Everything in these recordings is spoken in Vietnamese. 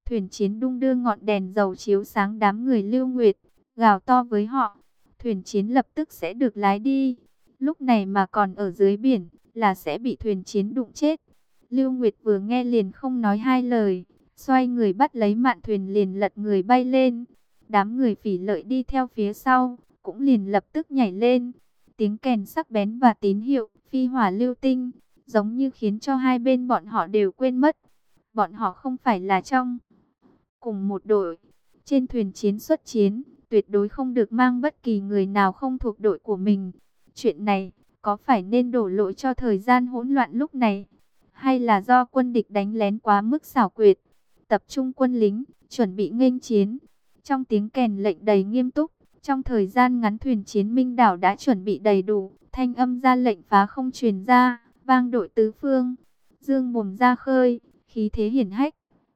Thuyền chiến đung đưa ngọn đèn dầu chiếu sáng đám người Lưu Nguyệt, gào to với họ. Thuyền chiến lập tức sẽ được lái đi. Lúc này mà còn ở dưới biển là sẽ bị thuyền chiến đụng chết. Lưu Nguyệt vừa nghe liền không nói hai lời, xoay người bắt lấy mạn thuyền liền lật người bay lên. Đám người Phỉ Lợi đi theo phía sau, cũng liền lập tức nhảy lên. Tiếng kèn sắc bén và tín hiệu phi hỏa lưu tinh, giống như khiến cho hai bên bọn họ đều quên mất. Bọn họ không phải là trong cùng một đội. Trên thuyền chiến xuất chiến, tuyệt đối không được mang bất kỳ người nào không thuộc đội của mình. Chuyện này, có phải nên đổ lỗi cho thời gian hỗn loạn lúc này? Hay là do quân địch đánh lén quá mức xảo quyệt? Tập trung quân lính, chuẩn bị nghênh chiến. Trong tiếng kèn lệnh đầy nghiêm túc, trong thời gian ngắn thuyền chiến Minh Đảo đã chuẩn bị đầy đủ, thanh âm ra lệnh phá không truyền ra, vang đội tứ phương. Dương mồm ra khơi, khí thế hiển hách.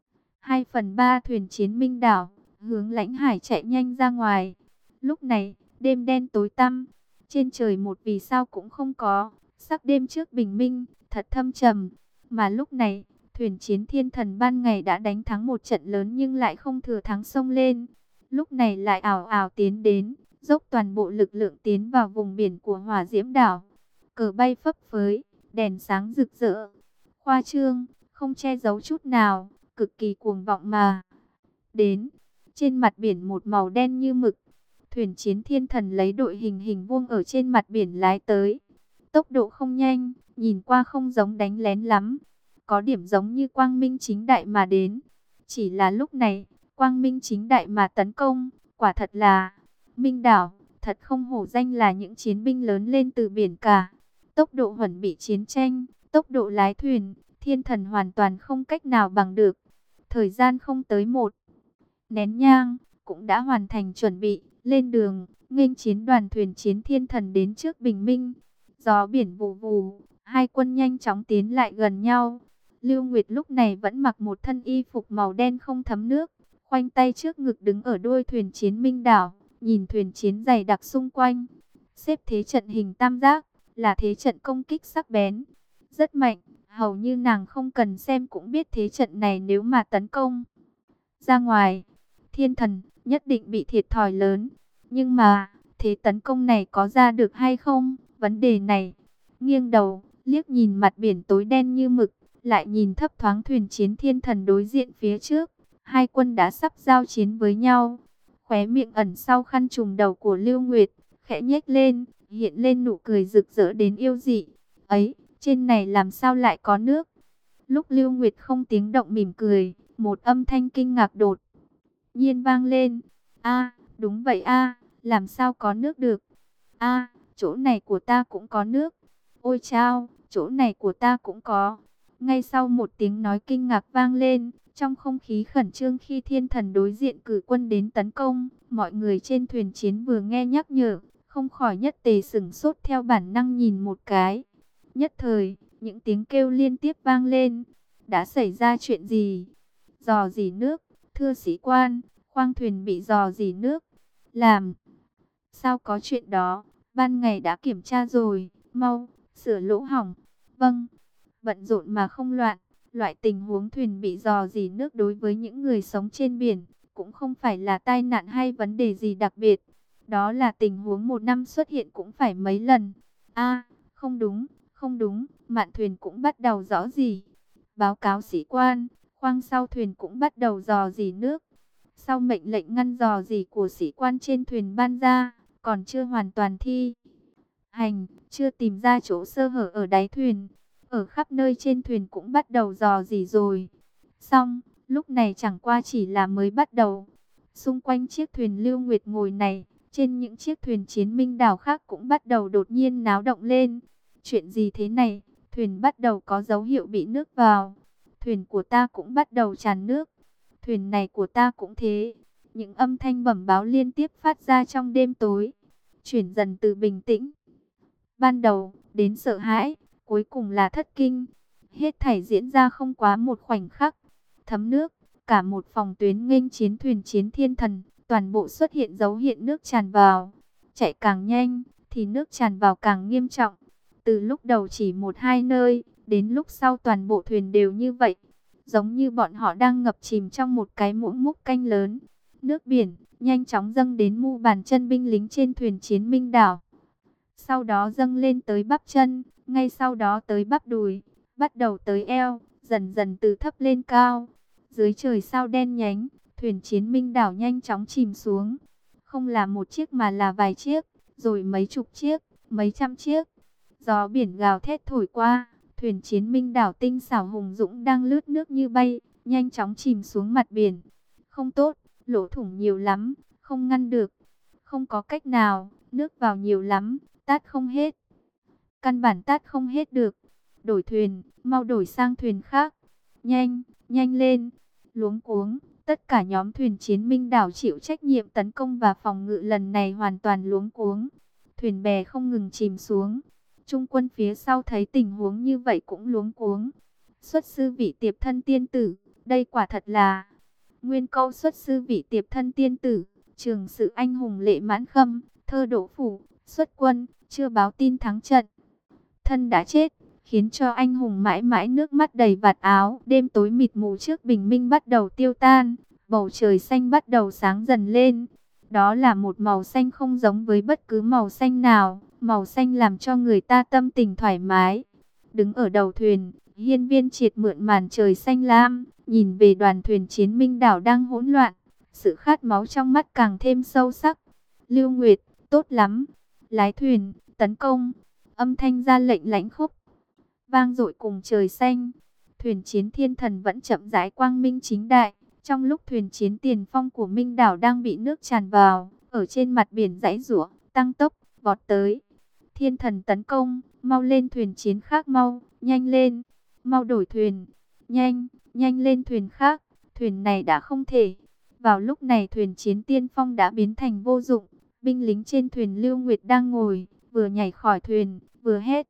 2/3 thuyền chiến Minh Đảo, hướng lãnh hải chạy nhanh ra ngoài. Lúc này, đêm đen tối tăm, trên trời một vì sao cũng không có, sắc đêm trước bình minh, thật thâm trầm. Mà lúc này, thuyền chiến Thiên Thần ban ngày đã đánh thắng một trận lớn nhưng lại không thừa thắng xông lên. Lúc này lại ảo ảo tiến đến, dốc toàn bộ lực lượng tiến vào vùng biển của Hỏa Diễm Đảo. Cờ bay phấp phới, đèn sáng rực rỡ, khoa trương, không che giấu chút nào, cực kỳ cuồng vọng mà. Đến, trên mặt biển một màu đen như mực, thuyền chiến Thiên Thần lấy đội hình hình vuông ở trên mặt biển lái tới. Tốc độ không nhanh, nhìn qua không giống đánh lén lắm, có điểm giống như quang minh chính đại mà đến. Chỉ là lúc này, quang minh chính đại mà tấn công, quả thật là Minh Đảo, thật không hổ danh là những chiến binh lớn lên từ biển cả. Tốc độ huẩn bị chiến tranh, tốc độ lái thuyền, Thiên Thần hoàn toàn không cách nào bằng được. Thời gian không tới một nén nhang, cũng đã hoàn thành chuẩn bị, lên đường, nghênh chiến đoàn thuyền chiến Thiên Thần đến trước bình minh. Gió biển vù vù, hai quân nhanh chóng tiến lại gần nhau. Lưu Nguyệt lúc này vẫn mặc một thân y phục màu đen không thấm nước, khoanh tay trước ngực đứng ở đuôi thuyền chiến Minh Đảo, nhìn thuyền chiến dày đặc xung quanh. Xếp thế trận hình tam giác, là thế trận công kích sắc bén, rất mạnh, hầu như nàng không cần xem cũng biết thế trận này nếu mà tấn công ra ngoài, Thiên Thần nhất định bị thiệt thòi lớn. Nhưng mà, thế tấn công này có ra được hay không? Vấn đề này, nghiêng đầu, liếc nhìn mặt biển tối đen như mực, lại nhìn thấp thoáng thuyền chiến Thiên Thần đối diện phía trước. Hai quân đã sắp giao chiến với nhau. Khóe miệng ẩn sau khăn trùm đầu của Lưu Nguyệt, khẽ nhếch lên, hiện lên nụ cười rực rỡ đến yêu dị. Ấy, trên này làm sao lại có nước? Lúc Lưu Nguyệt không tiếng động mỉm cười, một âm thanh kinh ngạc đột nhiên vang lên. A, đúng vậy a, làm sao có nước được? A, chỗ này của ta cũng có nước. Ôi chao, chỗ này của ta cũng có. Ngay sau một tiếng nói kinh ngạc vang lên, trong không khí khẩn trương khi Thiên Thần đối diện cử quân đến tấn công, mọi người trên thuyền chiến vừa nghe nhắc nhở, không khỏi nhất tề sửng sốt theo bản năng nhìn một cái. Nhất thời, những tiếng kêu liên tiếp vang lên. Đã xảy ra chuyện gì? Rò rỉ nước, thưa sĩ quan, khoang thuyền bị rò rỉ nước. Làm sao có chuyện đó? Ban ngày đã kiểm tra rồi, mau sửa lỗ hỏng. Vâng. Bận rộn mà không loạn. Loại tình huống thuyền bị rò rỉ nước đối với những người sống trên biển cũng không phải là tai nạn hay vấn đề gì đặc biệt. Đó là tình huống một năm xuất hiện cũng phải mấy lần. A, không đúng, không đúng, mạn thuyền cũng bắt đầu rò rỉ. Báo cáo sĩ quan, khoang sau thuyền cũng bắt đầu rò rỉ nước. Sau mệnh lệnh ngăn rò rỉ của sĩ quan trên thuyền ban ra, còn chưa hoàn toàn thi hành, chưa tìm ra chỗ sơ hở ở đáy thuyền. Ở khắp nơi trên thuyền cũng bắt đầu rò rỉ rồi. Xong, lúc này chẳng qua chỉ là mới bắt đầu. Xung quanh chiếc thuyền Lưu Nguyệt ngồi này, trên những chiếc thuyền chiến Minh Đảo khác cũng bắt đầu đột nhiên náo động lên. Chuyện gì thế này? Thuyền bắt đầu có dấu hiệu bị nước vào. Thuyền của ta cũng bắt đầu tràn nước. Thuyền này của ta cũng thế. Những âm thanh bẩm báo liên tiếp phát ra trong đêm tối, chuyển dần từ bình tĩnh ban đầu đến sợ hãi, cuối cùng là thất kinh. Hết thảy diễn ra không quá một khoảnh khắc. Thấm nước, cả một phòng tuyến nghênh chiến thuyền chiến Thiên Thần, toàn bộ xuất hiện dấu hiệu nước tràn vào. Chạy càng nhanh, thì nước tràn vào càng nghiêm trọng. Từ lúc đầu chỉ một hai nơi, đến lúc sau toàn bộ thuyền đều như vậy. giống như bọn họ đang ngập chìm trong một cái muỗng múc canh lớn. Nước biển nhanh chóng dâng đến mu bàn chân binh lính trên thuyền chiến Minh đảo. Sau đó dâng lên tới bắp chân, ngay sau đó tới bắp đùi, bắt đầu tới eo, dần dần từ thấp lên cao. Dưới trời sao đen nhánh, thuyền chiến Minh đảo nhanh chóng chìm xuống. Không là một chiếc mà là vài chiếc, rồi mấy chục chiếc, mấy trăm chiếc. Gió biển gào thét thổi qua, thuyền chiến Minh đảo tinh xảo hùng dũng đang lướt nước như bay, nhanh chóng chìm xuống mặt biển. Không tốt, lỗ thủng nhiều lắm, không ngăn được. Không có cách nào, nước vào nhiều lắm, tát không hết. Căn bản tát không hết được. Đổi thuyền, mau đổi sang thuyền khác. Nhanh, nhanh lên. Luống cuống, tất cả nhóm thuyền chiến Minh đảo chịu trách nhiệm tấn công và phòng ngự lần này hoàn toàn luống cuống. Thuyền bè không ngừng chìm xuống. Trung quân phía sau thấy tình huống như vậy cũng luống cuống. Xuất sư vị tiệp thân tiên tử, đây quả thật là nguyên câu xuất sư vị tiệp thân tiên tử, trường sự anh hùng lệ mãn khâm, thơ đỗ phủ, xuất quân, chưa báo tin thắng trận. Thân đã chết, khiến cho anh hùng mãi mãi nước mắt đầy vạt áo. Đêm tối mịt mù trước bình minh bắt đầu tiêu tan, bầu trời xanh bắt đầu sáng dần lên. Đó là một màu xanh không giống với bất cứ màu xanh nào, màu xanh làm cho người ta tâm tình thoải mái. Đứng ở đầu thuyền, Hiên Viên Triệt mượn màn trời xanh lam, nhìn về đoàn thuyền chiến Minh đảo đang hỗn loạn, sự khát máu trong mắt càng thêm sâu sắc. Lưu Nguyệt, tốt lắm, lái thuyền, tấn công. Âm thanh ra lệnh lãnh khốc, vang dội cùng trời xanh. Thuyền chiến Thiên Thần vẫn chậm rãi quang minh chính đại. Trong lúc thuyền chiến tiền phong của Minh đảo đang bị nước tràn vào, ở trên mặt biển giãy giụa, tăng tốc, vọt tới. Thiên Thần tấn công, mau lên thuyền chiến khác mau, nhanh lên, mau đổi thuyền, nhanh, nhanh lên thuyền khác, thuyền này đã không thể. Vào lúc này thuyền chiến tiên phong đã biến thành vô dụng, binh lính trên thuyền Lưu Nguyệt đang ngồi, vừa nhảy khỏi thuyền, vừa hét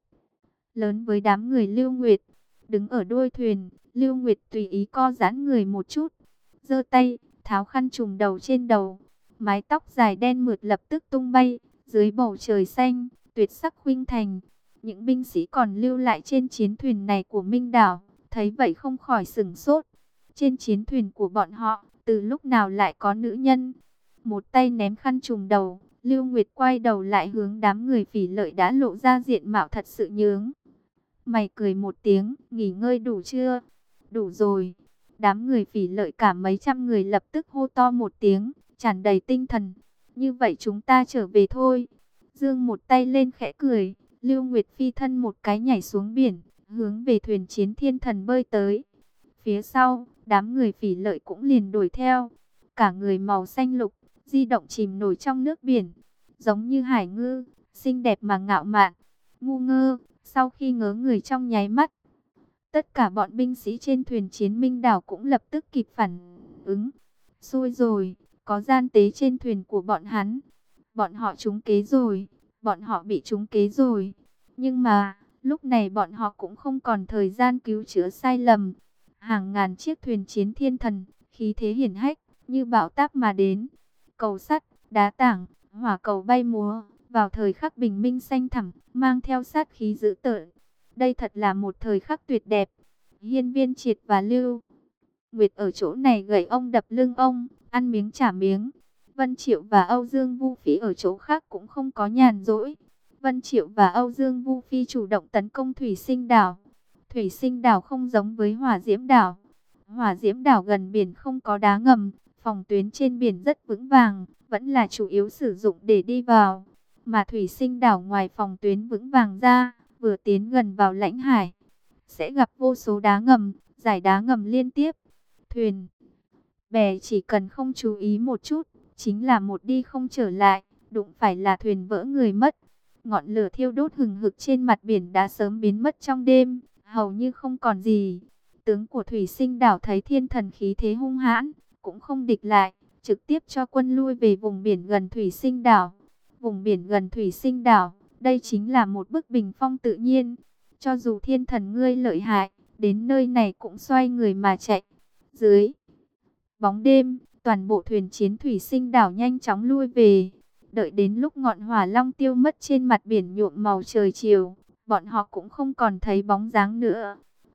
lớn với đám người Lưu Nguyệt. Đứng ở đuôi thuyền, Lưu Nguyệt tùy ý co giãn người một chút, giơ tay, tháo khăn trùm đầu trên đầu. Mái tóc dài đen mượt lập tức tung bay, dưới bầu trời xanh, tuyệt sắc khuynh thành. Những binh sĩ còn lưu lại trên chiến thuyền này của Minh đảo, thấy vậy không khỏi sửng sốt. Trên chiến thuyền của bọn họ, từ lúc nào lại có nữ nhân? Một tay ném khăn trùm đầu, Lưu Nguyệt quay đầu lại hướng đám người Phỉ Lợi đã lộ ra diện mạo thật sự nhướng. Mày cười một tiếng, nghỉ ngơi đủ chưa? Đủ rồi. Đám người Phỉ Lợi cả mấy trăm người lập tức hô to một tiếng, tràn đầy tinh thần. Như vậy chúng ta trở về thôi. Dương một tay lên khẽ cười, Lưu Nguyệt phi thân một cái nhảy xuống biển, hướng về thuyền chiến Thiên Thần bơi tới. Phía sau, đám người Phỉ Lợi cũng liền đuổi theo. Cả người màu xanh lục, di động chìm nổi trong nước biển, giống như hải ngư, xinh đẹp mà ngạo mạn. Ngu ngơ, sau khi ngớ người trong nháy mắt, tất cả bọn binh sĩ trên thuyền chiến Minh đảo cũng lập tức kịp phản ứng. Xui rồi, có gian tế trên thuyền của bọn hắn. Bọn họ trúng kế rồi, bọn họ bị trúng kế rồi. Nhưng mà, lúc này bọn họ cũng không còn thời gian cứu chữa sai lầm. Hàng ngàn chiếc thuyền chiến Thiên Thần, khí thế hiển hách, như bão táp mà đến. Cầu sắt, đá tảng, hỏa cầu bay múa, vào thời khắc bình minh xanh thẳm, mang theo sát khí dữ tợn. Đây thật là một thời khắc tuyệt đẹp. Hiên Viên Triệt và Lưu Nguyệt ở chỗ này gậy ông đập lưng ông, ăn miếng trả miếng. Vân Triệu và Âu Dương Vu Phi ở chỗ khác cũng không có nhàn rỗi. Vân Triệu và Âu Dương Vu Phi chủ động tấn công Thủy Sinh đảo. Thủy Sinh đảo không giống với Hỏa Diễm đảo. Hỏa Diễm đảo gần biển không có đá ngầm, phòng tuyến trên biển rất vững vàng, vẫn là chủ yếu sử dụng để đi vào. Mà Thủy Sinh đảo ngoài phòng tuyến vững vàng ra, vừa tiến gần vào lãnh hải, sẽ gặp vô số đá ngầm, dải đá ngầm liên tiếp. Thuyền bè chỉ cần không chú ý một chút, chính là một đi không trở lại, đụng phải là thuyền vỡ người mất. Ngọn lửa thiêu đốt hừng hực trên mặt biển đã sớm biến mất trong đêm, hầu như không còn gì. Tướng của Thủy Sinh đảo thấy Thiên Thần khí thế hung hãn, cũng không địch lại, trực tiếp cho quân lui về vùng biển gần Thủy Sinh đảo. Vùng biển gần Thủy Sinh đảo, đây chính là một bức bình phong tự nhiên. Cho dù Thiên Thần ngươi lợi hại, đến nơi này cũng xoay người mà chạy. Dưới bóng đêm, toàn bộ thuyền chiến Thủy Sinh đảo nhanh chóng lui về. Đợi đến lúc ngọn hỏa long tiêu mất trên mặt biển nhuộm màu trời chiều, bọn họ cũng không còn thấy bóng dáng nữa.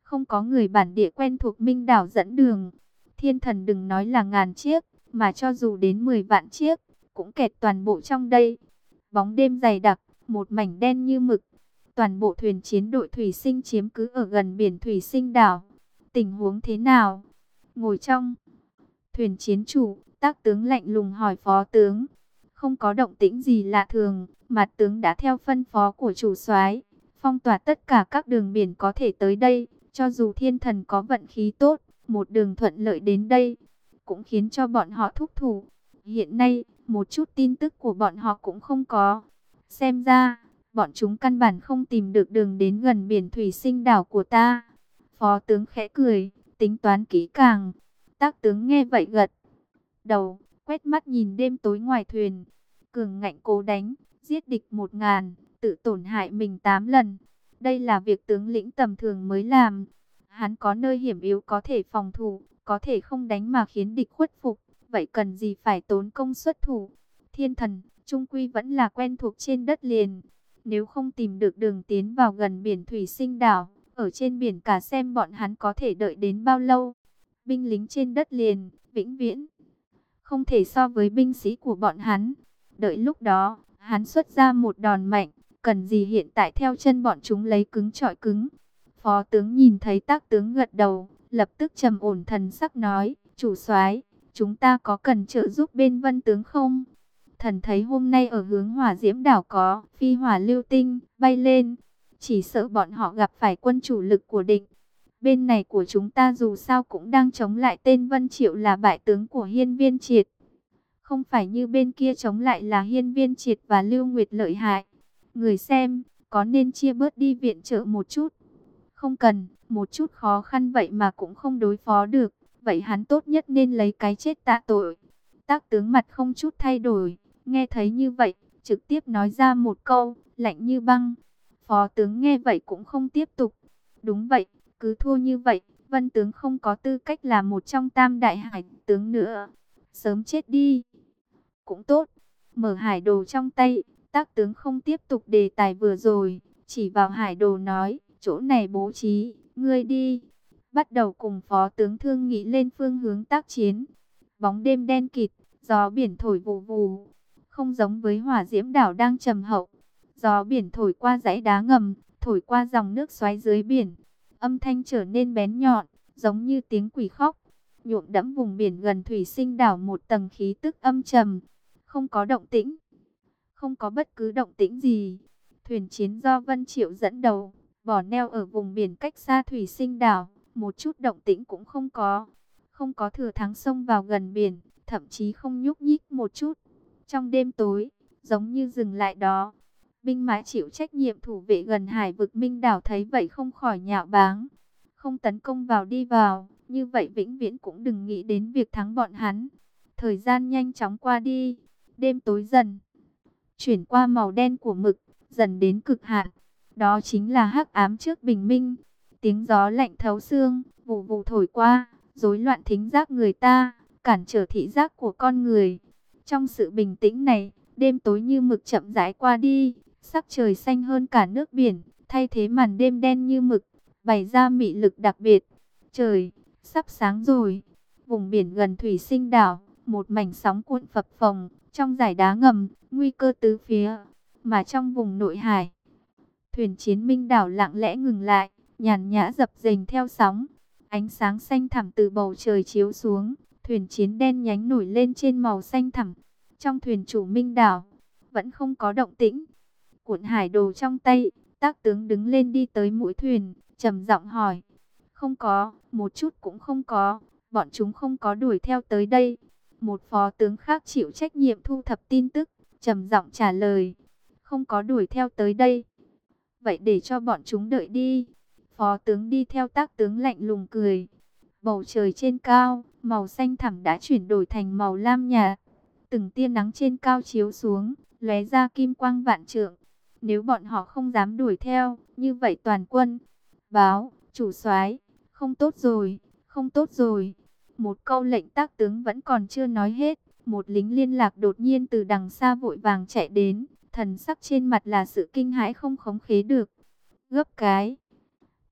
không có người bản địa quen thuộc Minh đảo dẫn đường. Thiên thần đừng nói là ngàn chiếc, mà cho dù đến 10 vạn chiếc, cũng kẹt toàn bộ trong đây. Bóng đêm dày đặc, một mảnh đen như mực. Toàn bộ thuyền chiến đội thủy sinh chiếm cứ ở gần biển thủy sinh đảo. Tình huống thế nào? Ngồi trong thuyền chiến chủ, Tác tướng lạnh lùng hỏi phó tướng. Không có động tĩnh gì lạ thường, mặt tướng đã theo phân phó của chủ soái, phong tỏa tất cả các đường biển có thể tới đây. Cho dù thiên thần có vận khí tốt, một đường thuận lợi đến đây, cũng khiến cho bọn họ thúc thủ. Hiện nay, một chút tin tức của bọn họ cũng không có. Xem ra, bọn chúng căn bản không tìm được đường đến gần biển thủy sinh đảo của ta. Phó tướng khẽ cười, tính toán kỹ càng. Tác tướng nghe vậy gật đầu, quét mắt nhìn đêm tối ngoài thuyền. Cường ngạnh cố đánh, giết địch 1000, tự tổn hại mình 8 lần. Đây là việc tướng lĩnh tầm thường mới làm. Hắn có nơi hiểm yếu có thể phòng thủ, có thể không đánh mà khiến địch khuất phục. Vậy cần gì phải tốn công xuất thủ? Thiên thần, trung quy vẫn là quen thuộc trên đất liền. Nếu không tìm được đường tiến vào gần biển thủy sinh đảo, ở trên biển cả xem bọn hắn có thể đợi đến bao lâu. Binh lính trên đất liền, vĩnh viễn không thể so với binh sĩ của bọn hắn. Đợi lúc đó, hắn xuất ra một đòn mạnh, cần gì hiện tại theo chân bọn chúng lấy cứng trọi cứng. Phó tướng nhìn thấy Tác tướng gật đầu, lập tức trầm ổn thần sắc nói, chủ soái, chúng ta có cần trợ giúp bên Vân tướng không? Thần thấy hôm nay ở hướng Hỏa Diễm đảo có phi hỏa lưu tinh bay lên, chỉ sợ bọn họ gặp phải quân chủ lực của địch. Bên này của chúng ta dù sao cũng đang chống lại tên Vân Triệu là bại tướng của Hiên Viên Triệt. Không phải như bên kia chống lại là Hiên Viên Triệt và Lưu Nguyệt lợi hại. Người xem, có nên chia bớt đi viện trợ một chút? Không cần, một chút khó khăn vậy mà cũng không đối phó được. Vậy hắn tốt nhất nên lấy cái chết tạ tội. Tác tướng mặt không chút thay đổi, nghe thấy như vậy, trực tiếp nói ra một câu, lạnh như băng. Phó tướng nghe vậy cũng không tiếp tục. Đúng vậy, cứ thua như vậy, Vân tướng không có tư cách là một trong tam đại hải tướng nữa. Sớm chết đi. Cũng tốt. Mở hải đồ trong tay, Tác tướng không tiếp tục đề tài vừa rồi, chỉ vào hải đồ nói, chỗ này bố trí, ngươi đi. Bắt đầu cùng phó tướng thương nghị lên phương hướng tác chiến. Bóng đêm đen kịt, gió biển thổi vù vù, không giống với Hỏa Diễm đảo đang trầm hậu. Gió biển thổi qua dãy đá ngầm, thổi qua dòng nước xoáy dưới biển. Âm thanh trở nên bén nhọn, giống như tiếng quỷ khóc, nhuộm đẫm vùng biển gần thủy sinh đảo một tầng khí tức âm trầm. Không có động tĩnh, không có bất cứ động tĩnh gì. Thuyền chiến do Vân Triệu dẫn đầu, bỏ neo ở vùng biển cách xa thủy sinh đảo, một chút động tĩnh cũng không có. Không có thừa thắng xông vào gần biển, thậm chí không nhúc nhích một chút. Trong đêm tối, giống như dừng lại đó. Binh mã chịu trách nhiệm thủ vệ gần hải vực Minh đảo thấy vậy không khỏi nhạo báng. Không tấn công vào đi vào, như vậy vĩnh viễn cũng đừng nghĩ đến việc thắng bọn hắn. Thời gian nhanh chóng qua đi, đêm tối dần chuyển qua màu đen của mực, dần đến cực hạn. Đó chính là hắc ám trước bình minh. Tiếng gió lạnh thấu xương, vù vù thổi qua, rối loạn thính giác người ta, cản trở thị giác của con người. Trong sự bình tĩnh này, đêm tối như mực chậm rãi qua đi, sắc trời xanh hơn cả nước biển, thay thế màn đêm đen như mực, bày ra mị lực đặc biệt. Trời sắp sáng rồi. Vùng biển gần thủy sinh đảo, một mảnh sóng cuộn phập phồng, trong dải đá ngầm, nguy cơ tứ phía. Mà trong vùng nội hải, thuyền chiến Minh đảo lặng lẽ ngừng lại, nhàn nhã dập dềnh theo sóng. Ánh sáng xanh thẳm từ bầu trời chiếu xuống, thuyền chiến đen nhánh nổi lên trên màu xanh thẳm. Trong thuyền chủ Minh đảo, vẫn không có động tĩnh. Cuộn hải đồ trong tay, Tác tướng đứng lên đi tới mũi thuyền, trầm giọng hỏi. Không có, một chút cũng không có, bọn chúng không có đuổi theo tới đây. Một phó tướng khác chịu trách nhiệm thu thập tin tức, trầm giọng trả lời. Không có đuổi theo tới đây. Vậy để cho bọn chúng đợi đi. Phó tướng đi theo Tác tướng lạnh lùng cười. Bầu trời trên cao, màu xanh thẳm đã chuyển đổi thành màu lam nhạt. Từng tia nắng trên cao chiếu xuống, lóe ra kim quang vạn trượng. Nếu bọn họ không dám đuổi theo, như vậy toàn quân báo, chủ soái, không tốt rồi, không tốt rồi. Một câu lệnh Tác tướng vẫn còn chưa nói hết, một lính liên lạc đột nhiên từ đằng xa vội vàng chạy đến, thần sắc trên mặt là sự kinh hãi không khống chế được. Gấp cái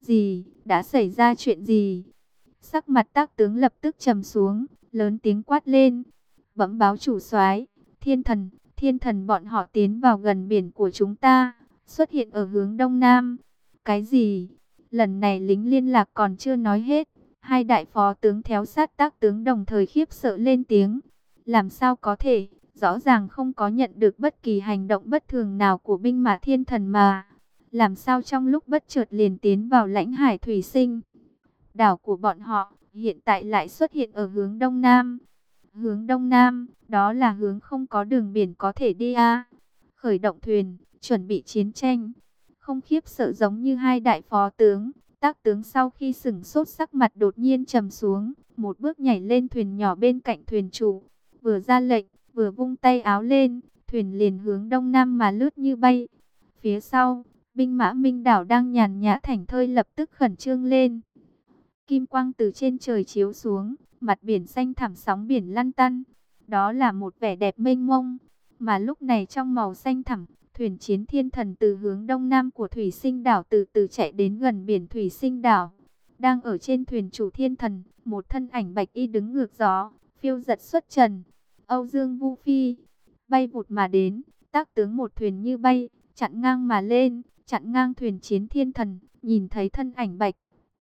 Gì, đã xảy ra chuyện gì? Sắc mặt Tác tướng lập tức trầm xuống, lớn tiếng quát lên. Bẩm báo chủ soái, thiên thần bọn họ tiến vào gần biển của chúng ta, xuất hiện ở hướng đông nam. Cái gì? Lần này lính liên lạc còn chưa nói hết, hai đại phó tướng theo sát Tác tướng đồng thời khiếp sợ lên tiếng. Làm sao có thể? Rõ ràng không có nhận được bất kỳ hành động bất thường nào của binh mã thiên thần mà. Làm sao trong lúc bất chợt liền tiến vào lãnh hải thủy sinh? Đảo của bọn họ hiện tại lại xuất hiện ở hướng đông nam. Hướng đông nam, đó là hướng không có đường biển có thể đi a. Khởi động thuyền, chuẩn bị chiến tranh. Không khiếp sợ giống như hai đại phó tướng, Tác tướng sau khi sửng sốt sắc mặt đột nhiên trầm xuống, một bước nhảy lên thuyền nhỏ bên cạnh thuyền chủ, vừa ra lệnh, vừa vung tay áo lên, thuyền liền hướng đông nam mà lướt như bay. Phía sau, binh mã Minh đảo đang nhàn nhã thảnh thơi lập tức khẩn trương lên. Kim quang từ trên trời chiếu xuống, mặt biển xanh thẳm sóng biển lăn tăn. Đó là một vẻ đẹp mênh mông. Mà lúc này trong màu xanh thẳm, thuyền chiến thiên thần từ hướng đông nam của Thủy Sinh đảo từ từ chạy đến gần biển Thủy Sinh đảo. Đang ở trên thuyền chủ thiên thần, một thân ảnh bạch y đứng ngược gió, phiêu giật xuất trần. Âu Dương Vu Phi bay vụt mà đến, Tác tướng một thuyền như bay, chặn ngang mà lên, chặn ngang thuyền chiến thiên thần, nhìn thấy thân ảnh bạch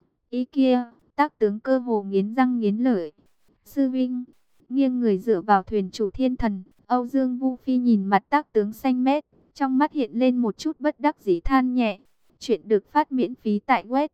y kia, Tác tướng cơ hồ nghiến răng nghiến lợi. Sư vinh, nghiêng người dựa vào thuyền chủ thiên thần, Âu Dương Vu Phi nhìn mặt Tác tướng xanh mét, trong mắt hiện lên một chút bất đắc dĩ than nhẹ. Chuyện được phát miễn phí tại web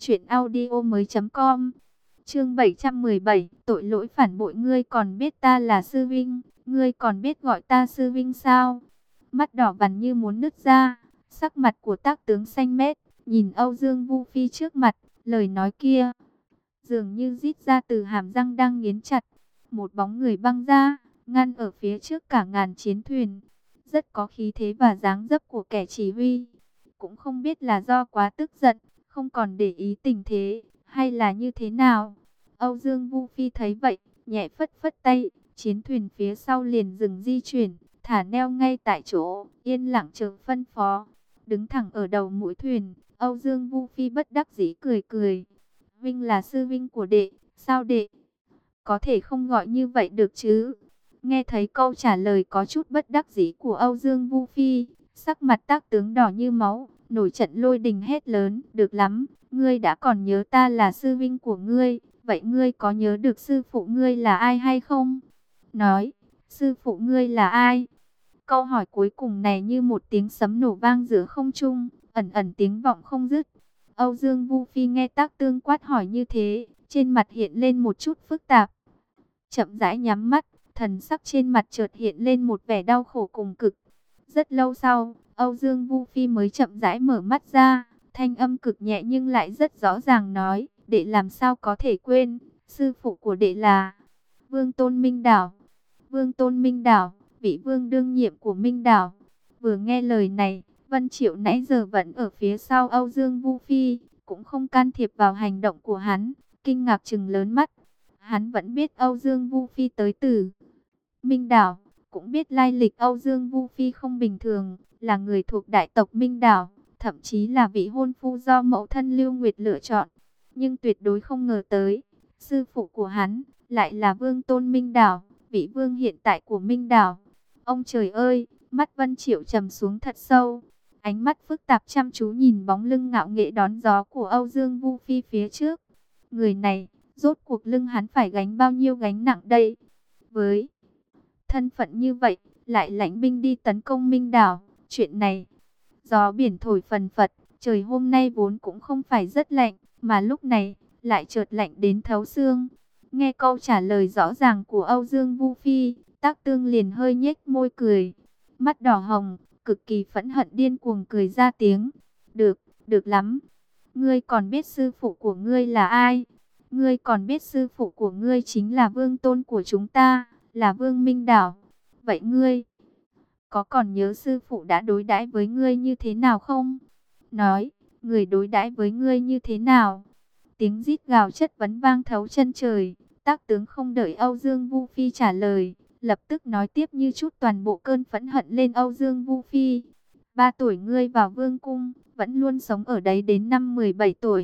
truyệnaudiomoi.com. Chương 717, tội lỗi phản bội. Ngươi còn biết ta là sư vinh, ngươi còn biết gọi ta sư vinh sao? Mắt đỏ vằn như muốn nứt ra, sắc mặt của Tác tướng xanh mét, nhìn Âu Dương Vu Phi trước mặt, lời nói kia dường như rít ra từ hàm răng đang nghiến chặt. Một bóng người băng ra, ngăn ở phía trước cả ngàn chiến thuyền, rất có khí thế và dáng dấp của kẻ chỉ huy. Cũng không biết là do quá tức giận, không còn để ý tình thế, hay là như thế nào. Âu Dương Vu Phi thấy vậy, nhẹ phất phất tay, chiến thuyền phía sau liền dừng di chuyển, thả neo ngay tại chỗ, yên lặng chờ phân phó. Đứng thẳng ở đầu mũi thuyền, Âu Dương Vu Phi bất đắc dĩ cười cười. Vinh là sư vinh của đệ, sao đệ có thể không gọi như vậy được chứ? Nghe thấy câu trả lời có chút bất đắc dĩ của Âu Dương Vu Phi, sắc mặt Tác tướng đỏ như máu, nổi trận lôi đình hét lớn, được lắm, ngươi đã còn nhớ ta là sư vinh của ngươi, vậy ngươi có nhớ được sư phụ ngươi là ai hay không? Nói, sư phụ ngươi là ai? Câu hỏi cuối cùng này như một tiếng sấm nổ vang giữa không trung, ẩn ẩn tiếng vọng không dứt. Âu Dương Vu Phi nghe Tác tướng quát hỏi như thế, trên mặt hiện lên một chút phức tạp. Chậm rãi nhắm mắt, thần sắc trên mặt chợt hiện lên một vẻ đau khổ cùng cực. Rất lâu sau, Âu Dương Vu Phi mới chậm rãi mở mắt ra, thanh âm cực nhẹ nhưng lại rất rõ ràng nói, đệ làm sao có thể quên, sư phụ của đệ là Vương Tôn Minh Đảo. Vương Tôn Minh Đảo, vị vương đương nhiệm của Minh Đảo. Vừa nghe lời này, Vân Triệu nãy giờ vẫn ở phía sau Âu Dương Vu Phi, cũng không can thiệp vào hành động của hắn, kinh ngạc trừng lớn mắt. Hắn vẫn biết Âu Dương Vu Phi tới từ Minh Đảo, cũng biết lai lịch Âu Dương Vu Phi không bình thường, là người thuộc đại tộc Minh Đảo, thậm chí là vị hôn phu do mẫu thân Lưu Nguyệt lựa chọn. Nhưng tuyệt đối không ngờ tới, sư phụ của hắn lại là Vương Tôn Minh Đảo, vị vương hiện tại của Minh Đảo. Ông trời ơi, mắt Vân Triệu trầm xuống thật sâu, ánh mắt phức tạp chăm chú nhìn bóng lưng ngạo nghễ đón gió của Âu Dương Vu Phi phía trước. Người này, rốt cuộc lưng hắn phải gánh bao nhiêu gánh nặng đây? Với thân phận như vậy, lại lãnh binh đi tấn công Minh Đảo, chuyện này, gió biển thổi phần phật, trời hôm nay vốn cũng không phải rất lạnh, mà lúc này, lại chợt lạnh đến thấu xương. Nghe câu trả lời rõ ràng của Âu Dương Vu Phi, Tác Tương liền hơi nhếch môi cười, mắt đỏ hồng, cực kỳ phẫn hận điên cuồng cười ra tiếng. Được, được lắm. Ngươi còn biết sư phụ của ngươi là ai? Ngươi còn biết sư phụ của ngươi chính là vương tôn của chúng ta, là Vương Minh Đảo. Vậy ngươi có còn nhớ sư phụ đã đối đãi với ngươi như thế nào không? Nói, người đối đãi với ngươi như thế nào? Tiếng rít gào chất vấn vang thấu chân trời. Tác tướng không đợi Âu Dương Vu Phi trả lời, lập tức nói tiếp như chút toàn bộ cơn phẫn hận lên Âu Dương Vu Phi. 3 tuổi ngươi vào vương cung, vẫn luôn sống ở đấy đến năm 17 tuổi.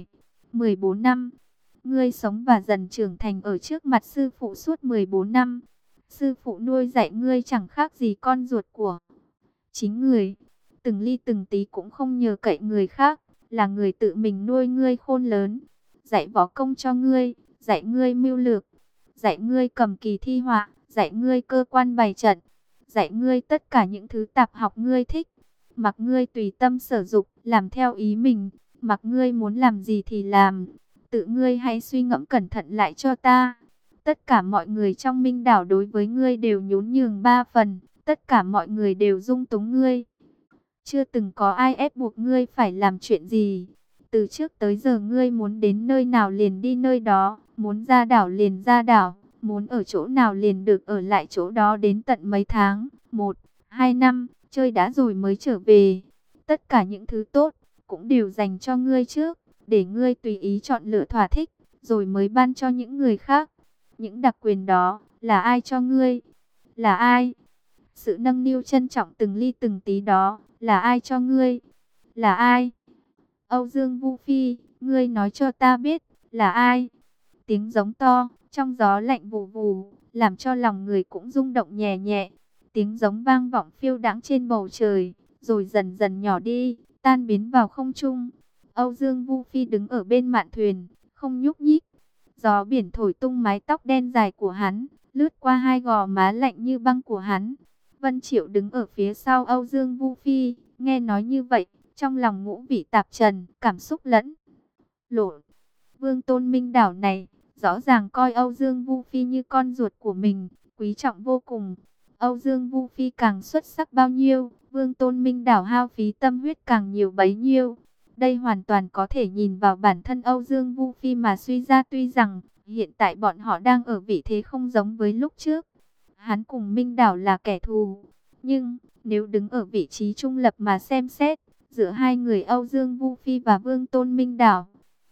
14 năm. Ngươi sống và dần trưởng thành ở trước mặt sư phụ suốt 14 năm. Sư phụ nuôi dạy ngươi chẳng khác gì con ruột của chính người. Từng ly từng tí cũng không nhờ cậy người khác, là người tự mình nuôi ngươi khôn lớn. Dạy võ công cho ngươi, dạy ngươi mưu lược, dạy ngươi cầm kỳ thi họa, dạy ngươi cơ quan bày trận, dạy ngươi tất cả những thứ tạp học ngươi thích. Mặc ngươi tùy tâm sở dục, làm theo ý mình, mặc ngươi muốn làm gì thì làm. Tự ngươi hãy suy ngẫm cẩn thận lại cho ta. Tất cả mọi người trong Minh Đảo đối với ngươi đều nhún nhường 3 phần, tất cả mọi người đều dung túng ngươi. Chưa từng có ai ép buộc ngươi phải làm chuyện gì. Từ trước tới giờ ngươi muốn đến nơi nào liền đi nơi đó, muốn ra đảo liền ra đảo, muốn ở chỗ nào liền được ở lại chỗ đó đến tận mấy tháng, 1, 2 năm, chơi đã rồi mới trở về. Tất cả những thứ tốt cũng đều dành cho ngươi trước, để ngươi tùy ý chọn lựa thỏa thích, rồi mới ban cho những người khác. Những đặc quyền đó là ai cho ngươi? Là ai? Sự nâng niu trân trọng từng ly từng tí đó là ai cho ngươi? Là ai? Âu Dương Vu Phi, ngươi nói cho ta biết, là ai? Tiếng giống to, trong gió lạnh vù vù, làm cho lòng người cũng rung động nhẹ nhẹ. Tiếng giống vang vọng phiêu đãng trên bầu trời, rồi dần dần nhỏ đi, tan biến vào không trung. Âu Dương Vu Phi đứng ở bên mạn thuyền, không nhúc nhích. Gió biển thổi tung mái tóc đen dài của hắn, lướt qua hai gò má lạnh như băng của hắn. Vân Triệu đứng ở phía sau Âu Dương Vu Phi, nghe nói như vậy, trong lòng ngũ vị tạp trần, cảm xúc lẫn lộn. Vương Tôn Minh Đảo này, rõ ràng coi Âu Dương Vu Phi như con ruột của mình, quý trọng vô cùng. Âu Dương Vu Phi càng xuất sắc bao nhiêu, Vương Tôn Minh Đảo hao phí tâm huyết càng nhiều bấy nhiêu. Đây hoàn toàn có thể nhìn vào bản thân Âu Dương Vu Phi mà suy ra, tuy rằng hiện tại bọn họ đang ở vị thế không giống với lúc trước. Hắn cùng Minh Đảo là kẻ thù, nhưng nếu đứng ở vị trí trung lập mà xem xét, giữa hai người Âu Dương Vu Phi và Vương Tôn Minh Đảo,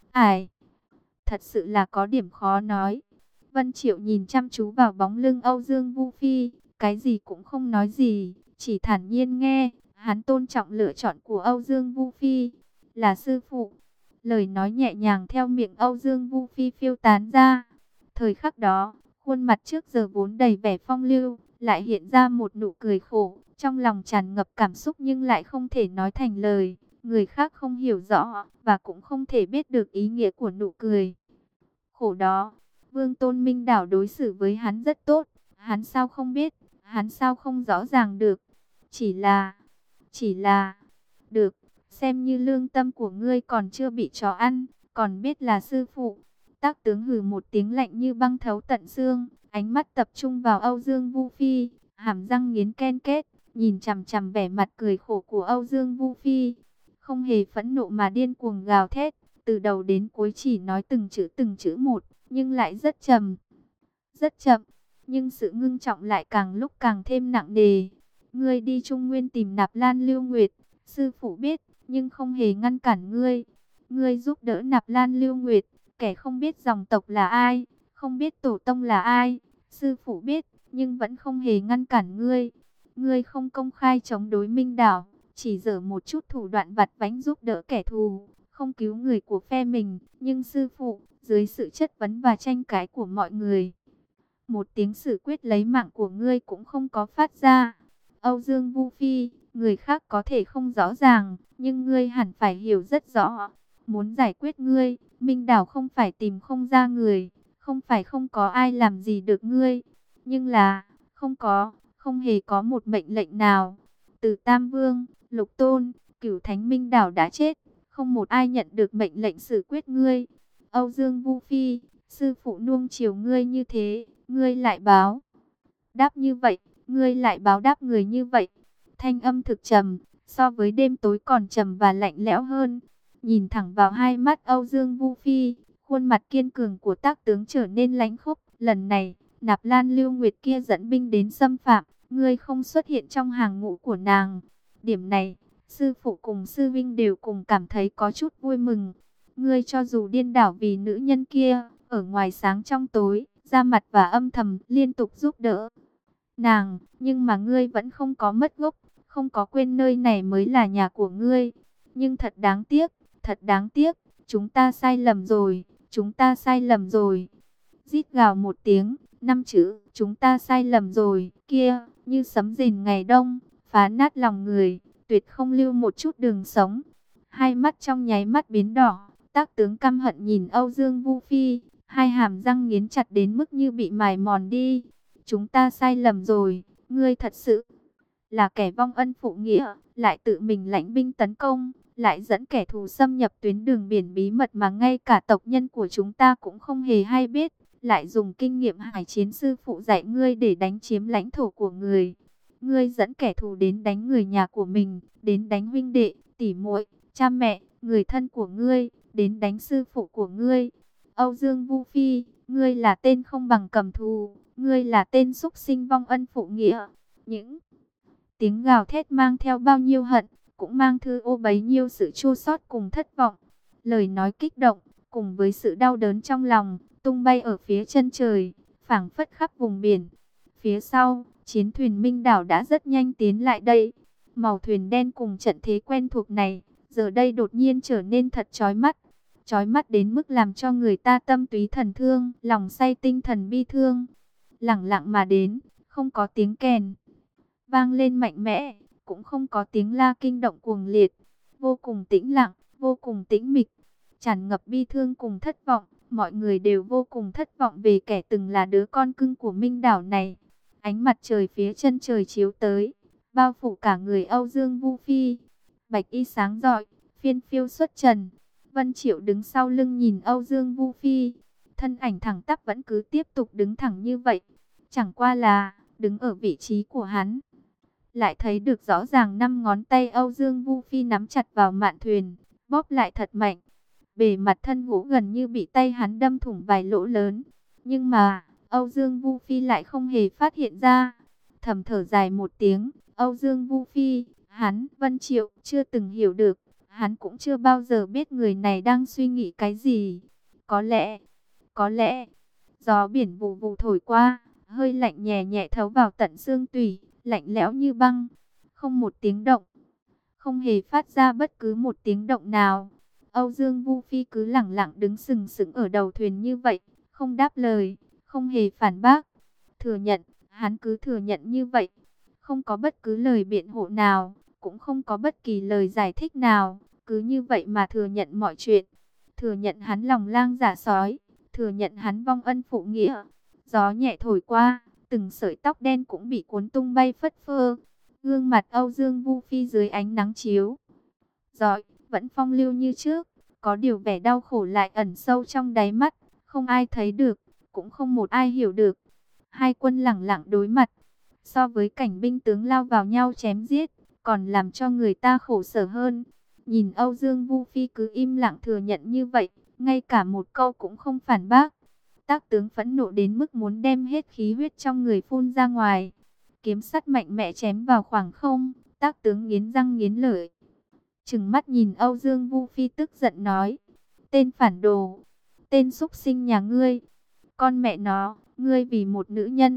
ai thật sự là có điểm khó nói. Vân Triệu nhìn chăm chú vào bóng lưng Âu Dương Vu Phi, cái gì cũng không nói gì, chỉ thản nhiên nghe. Hắn tôn trọng lựa chọn của Âu Dương Vu Phi, là sư phụ. Lời nói nhẹ nhàng theo miệng Âu Dương Vu Phi phiêu tán ra. Thời khắc đó, khuôn mặt trước giờ vốn đầy vẻ phong lưu, lại hiện ra một nụ cười khổ, trong lòng tràn ngập cảm xúc nhưng lại không thể nói thành lời. Người khác không hiểu rõ, và cũng không thể biết được ý nghĩa của nụ cười khổ đó. Vương Tôn Minh Đảo đối xử với hắn rất tốt, hắn sao không biết, hắn sao không rõ ràng được. Chỉ là, được, xem như lương tâm của ngươi còn chưa bị chó ăn, còn biết là sư phụ. Tác tướng hừ một tiếng lạnh như băng thấu tận xương, ánh mắt tập trung vào Âu Dương Vu Phi, hàm răng nghiến ken kết, nhìn chằm chằm vẻ mặt cười khổ của Âu Dương Vu Phi. Không hề phẫn nộ mà điên cuồng gào thét, từ đầu đến cuối chỉ nói từng chữ một, nhưng lại rất chậm, nhưng sự ngưng trọng lại càng lúc càng thêm nặng nề. Ngươi đi Trung Nguyên tìm Nạp Lan Lưu Nguyệt, sư phụ biết, nhưng không hề ngăn cản ngươi. Ngươi giúp đỡ Nạp Lan Lưu Nguyệt, kẻ không biết dòng tộc là ai, không biết tổ tông là ai, sư phụ biết, nhưng vẫn không hề ngăn cản ngươi. Ngươi không công khai chống đối Minh Đảo, chỉ dở một chút thủ đoạn vặt vãnh giúp đỡ kẻ thù, không cứu người của phe mình. Nhưng sư phụ, dưới sự chất vấn và tranh cãi của mọi người, một tiếng xử quyết lấy mạng của ngươi cũng không có phát ra. Âu Dương Vu Phi, người khác có thể không rõ ràng, nhưng ngươi hẳn phải hiểu rất rõ. Muốn giải quyết ngươi, Minh Đảo không phải tìm không ra người, không phải không có ai làm gì được ngươi, nhưng là không hề có một mệnh lệnh nào. Từ Tam Vương, Lục Tôn, Cửu Thánh, Minh Đảo đã chết, không một ai nhận được mệnh lệnh xử quyết ngươi. Âu Dương Vu Phi, sư phụ nuông chiều ngươi như thế, ngươi lại báo đáp như vậy, ngươi lại báo đáp người như vậy. Thanh âm thực trầm, so với đêm tối còn trầm và lạnh lẽo hơn. Nhìn thẳng vào hai mắt Âu Dương Vu Phi, khuôn mặt kiên cường của tác tướng trở nên lãnh khốc. Lần này, Nạp Lan Lưu Nguyệt kia dẫn binh đến xâm phạm, ngươi không xuất hiện trong hàng ngũ của nàng. Điểm này, sư phụ cùng sư vinh đều cùng cảm thấy có chút vui mừng. Ngươi cho dù điên đảo vì nữ nhân kia, ở ngoài sáng trong tối, ra mặt và âm thầm liên tục giúp đỡ nàng, nhưng mà ngươi vẫn không có mất gốc, không có quên nơi này mới là nhà của ngươi. Nhưng thật đáng tiếc, chúng ta sai lầm rồi, chúng ta sai lầm rồi. Rít gào một tiếng, 5 chữ, chúng ta sai lầm rồi, kia, như sấm rền ngày đông, phá nát lòng người, tuyệt không lưu một chút đường sống. Hai mắt trong nháy mắt biến đỏ, Tác tướng căm hận nhìn Âu Dương Vu Phi, hai hàm răng nghiến chặt đến mức như bị mài mòn đi. Chúng ta sai lầm rồi, ngươi thật sự là kẻ vong ân phụ nghĩa, lại tự mình lãnh binh tấn công, lại dẫn kẻ thù xâm nhập tuyến đường biển bí mật mà ngay cả tộc nhân của chúng ta cũng không hề hay biết, lại dùng kinh nghiệm hải chiến sư phụ dạy ngươi để đánh chiếm lãnh thổ của người. Ngươi dẫn kẻ thù đến đánh người nhà của mình, đến đánh huynh đệ, tỷ muội, cha mẹ, người thân của ngươi, đến đánh sư phụ của ngươi. Âu Dương Vu Phi, ngươi là tên không bằng cầm thù, ngươi là tên súc sinh vong ân phụ nghĩa. Những tiếng gào thét mang theo bao nhiêu hận, cũng mang thư ô bấy nhiêu sự chua xót cùng thất vọng. Lời nói kích động, cùng với sự đau đớn trong lòng, tung bay ở phía chân trời, phảng phất khắp vùng biển. Phía sau, chiến thuyền Minh Đảo đã rất nhanh tiến lại đây. Màu thuyền đen cùng trận thế quen thuộc này, giờ đây đột nhiên trở nên thật chói mắt. Chói mắt đến mức làm cho người ta tâm túy thần thương, lòng say tinh thần bi thương. Lẳng lặng mà đến, không có tiếng kèn vang lên mạnh mẽ, cũng không có tiếng la kinh động cuồng liệt. Vô cùng tĩnh lặng, vô cùng tĩnh mịch, tràn ngập bi thương cùng thất vọng. Mọi người đều vô cùng thất vọng về kẻ từng là đứa con cưng của Minh Đảo này. Ánh mặt trời phía chân trời chiếu tới, bao phủ cả người Âu Dương Vu Phi. Bạch y sáng rọi, phiên phiêu xuất trần. Vân Triệu đứng sau lưng nhìn Âu Dương Vu Phi, thân ảnh thẳng tắp vẫn cứ tiếp tục đứng thẳng như vậy. Chẳng qua là, đứng ở vị trí của hắn, lại thấy được rõ ràng 5 ngón tay Âu Dương Vu Phi nắm chặt vào mạn thuyền, bóp lại thật mạnh. Bề mặt thân gỗ gần như bị tay hắn đâm thủng vài lỗ lớn. Nhưng mà, Âu Dương Vu Phi lại không hề phát hiện ra. Thầm thở dài một tiếng, Âu Dương Vu Phi, hắn, Vân Triệu, chưa từng hiểu được. Hắn cũng chưa bao giờ biết người này đang suy nghĩ cái gì. Có lẽ, gió biển vù vù thổi qua, hơi lạnh nhẹ nhẹ thấu vào tận xương tủy, lạnh lẽo như băng. Không một tiếng động, không hề phát ra bất cứ một tiếng động nào. Âu Dương Vu Phi cứ lẳng lặng đứng sừng sững ở đầu thuyền như vậy, không đáp lời, không hề phản bác. Thừa nhận, hắn cứ thừa nhận như vậy. Không có bất cứ lời biện hộ nào, cũng không có bất kỳ lời giải thích nào. Cứ như vậy mà thừa nhận mọi chuyện. Thừa nhận hắn lòng lang dạ sói, thừa nhận hắn vong ân phụ nghĩa. Gió nhẹ thổi qua, từng sợi tóc đen cũng bị cuốn tung bay phất phơ. Gương mặt Âu Dương Vu Phi dưới ánh nắng chiếu rọi, vẫn phong lưu như trước, có điều vẻ đau khổ lại ẩn sâu trong đáy mắt, không ai thấy được, cũng không một ai hiểu được. Hai quân lẳng lặng đối mặt, so với cảnh binh tướng lao vào nhau chém giết, còn làm cho người ta khổ sở hơn. Nhìn Âu Dương Vu Phi cứ im lặng thừa nhận như vậy, ngay cả một câu cũng không phản bác. Tác tướng phẫn nộ đến mức muốn đem hết khí huyết trong người phun ra ngoài. Kiếm sắt mạnh mẽ chém vào khoảng không, tác tướng nghiến răng nghiến lợi, trừng mắt nhìn Âu Dương Vu Phi tức giận nói: tên phản đồ, tên súc sinh nhà ngươi, con mẹ nó, ngươi vì một